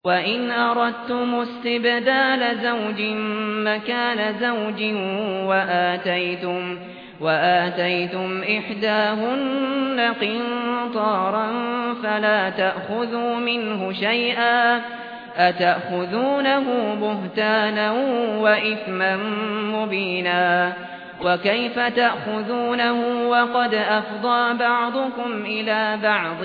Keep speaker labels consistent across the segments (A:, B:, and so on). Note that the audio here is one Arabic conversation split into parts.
A: وَإِنْ أَرَدتُّمُ اسْتِبْدَالَ زَوْجٍ مَّكَانَ زَوْجٍ وَآتَيْتُمْ إِحْدَاهُنَّ قِنطَارًا فَلَا تَأْخُذُوا مِنْهُ شَيْئًا أَتَأْخُذُونَهُ بُهْتَانًا وَإِثْمًا مُّبِينًا وَكَيْفَ تَأْخُذُونَهُ وَقَدْ أَفْضَىٰ بَعْضُكُمْ إِلَىٰ بَعْضٍ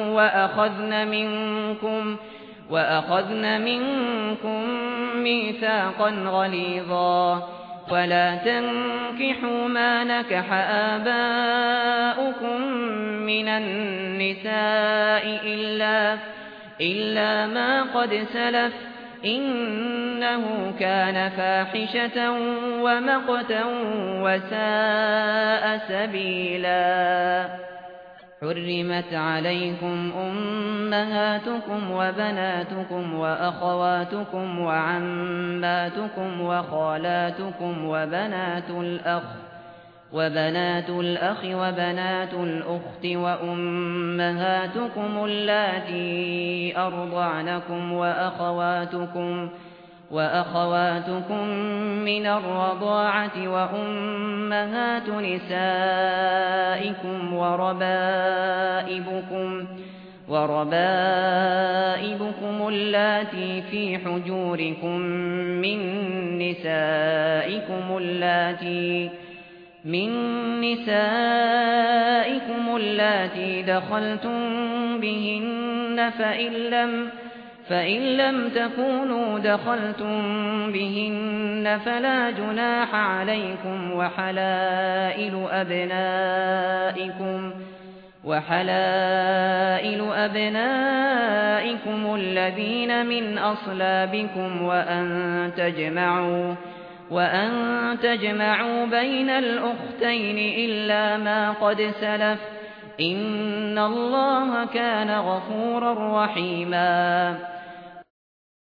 A: وَأَخَذْنَ مِنكُم مِّيثَاقًا غَلِيظًا وَلَا تَنكِحُوا مَا نَكَحَ آبَاؤُكُم مِّنَ النِّسَاءِ إِلَّا مَا قَدْ سَلَفَ إِنَّهُ كَانَ فَاحِشَةً وَمَقْتًا وَسَاءَ سَبِيلًا حُرِّمَتْ عَلَيْكُمْ أُمَّهَاتُكُمْ وَبَنَاتُكُمْ وَأَخَوَاتُكُمْ وَعَمَّاتُكُمْ وَخَالَاتُكُمْ وَبَنَاتُ الْأَخِ وَبَنَاتُ الْأُخْتِ وَأُمَّهَاتُكُمُ اللَّاتِي أَرْضَعْنَكُمْ وَأَخَوَاتُكُم مِّنَ الرَّضَاعَةِ وَأُمَّهَاتُ نِسَائِكُمْ وَرَبَائِبُكُمُ اللَّاتِي فِي حُجُورِكُم مِّن نِّسَائِكُمُ اللَّاتِي دَخَلْتُم بِهِنَّ فَإِن لَّمْ تَكُونُوا دَخَلْتُم بِهِنَّ فَلَا جُنَاحَ عَلَيْكُمْ وَحَلَائِلُ أَبْنَائِكُمُ الَّذِينَ مِنْ أَصْلَابِكُمْ وَأَن تَجْمَعُوا بَيْنَ الْأُخْتَيْنِ إِلَّا مَا قَدْ سَلَفَ إِنَّ اللَّهَ كَانَ غَفُورًا رَّحِيمًا